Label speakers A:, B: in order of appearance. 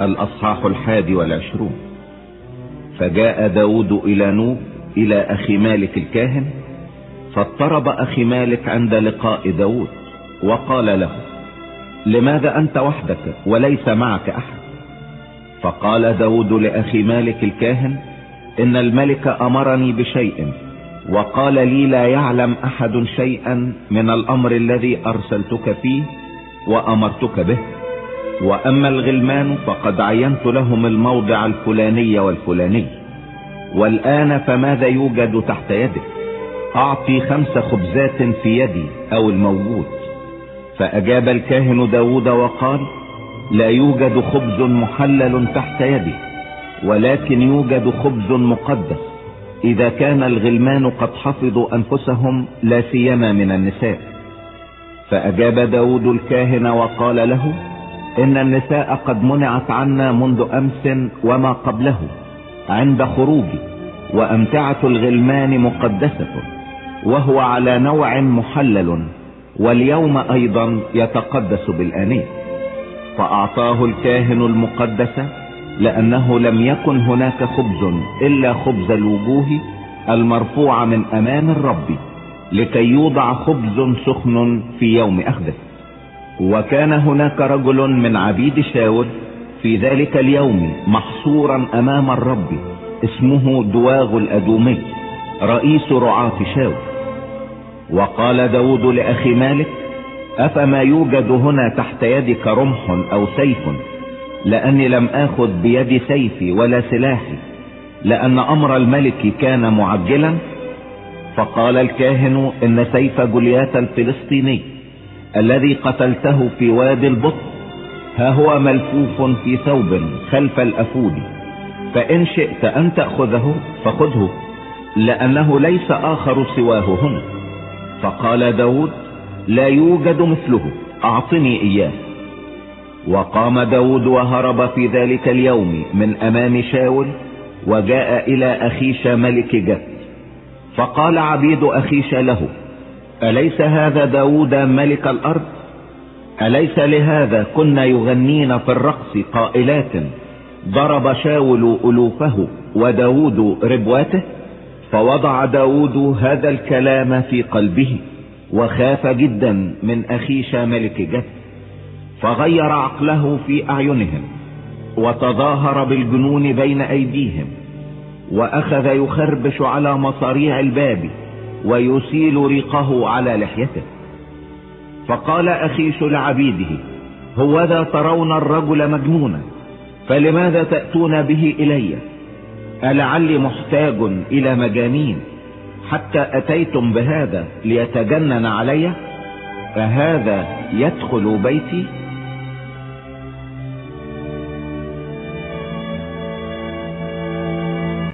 A: الأصحاح 21. فجاء داود إلى نوب إلى أخي مالك الكاهن، فاضطرب أخي مالك عند لقاء داود وقال له: لماذا أنت وحدك وليس معك أحد؟ فقال داود لأخي مالك الكاهن: إن الملك أمرني بشيء، وقال لي: لا يعلم أحد شيئا من الأمر الذي أرسلتك فيه وأمرتك به، وأما الغلمان فقد عينت لهم الموضع الفلاني والفلاني، والآن فماذا يوجد تحت يدك؟ أعطي 5 خبزات في يدي أو الموجود. فأجاب الكاهن داود وقال: لا يوجد خبز محلل تحت يدي، ولكن يوجد خبز مقدس إذا كان الغلمان قد حفظوا أنفسهم، لا سيما من النساء. فأجاب داود الكاهن وقال له: إن النساء قد منعت عنا منذ أمس وما قبله عند خروجي، وأمتعة الغلمان مقدسة، وهو على نوع محلل، واليوم أيضا يتقدس بالآنية. فأعطاه الكاهن المقدس، لأنه لم يكن هناك خبز إلا خبز الوجوه المرفوع من أمام الرب، لكي يوضع خبز سخن في يوم أخذه. وكان هناك رجل من عبيد شاول في ذلك اليوم محصورا أمام الرب، اسمه دواغ الأدومي، رئيس رعاة شاول. وقال داود لأخي مالك: أفما يوجد هنا تحت يدك رمح أو سيف؟ لأني لم آخذ بيدي سيفي ولا سلاحي، لأن أمر الملك كان معجلا. فقال الكاهن: إن سيف جوليات الفلسطيني الذي قتلته في وادي البطن ها هو ملفوف في ثوب خلف الأفود، فإن شئت أن تأخذه فخذه، لأنه ليس آخر سواه هنا. فقال داود: لا يوجد مثله، أعطني إياه. وقام داود وهرب في ذلك اليوم من أمام شاول، وجاء إلى أخيش ملك جت. فقال عبيد أخيش له: أليس هذا داود ملك الأرض؟ أليس لهذا كنا يغنين في الرقص قائلات: ضرب شاول ألوفه وداود ربواته؟ فوضع داود هذا الكلام في قلبه، وخاف جدا من أخيش ملك جت، فغير عقله في أعينهم، وتظاهر بالجنون بين أيديهم، وأخذ يخربش على مصاريع الباب ويسيل ريقه على لحيته. فقال أخيش لعبيده: هوذا ترون الرجل مجنونا، فلماذا تأتون به إلي؟ ألعلي محتاج إلى مجانين حتى أتيتم بهذا ليتجنن علي؟ فهذا يدخل بيتي؟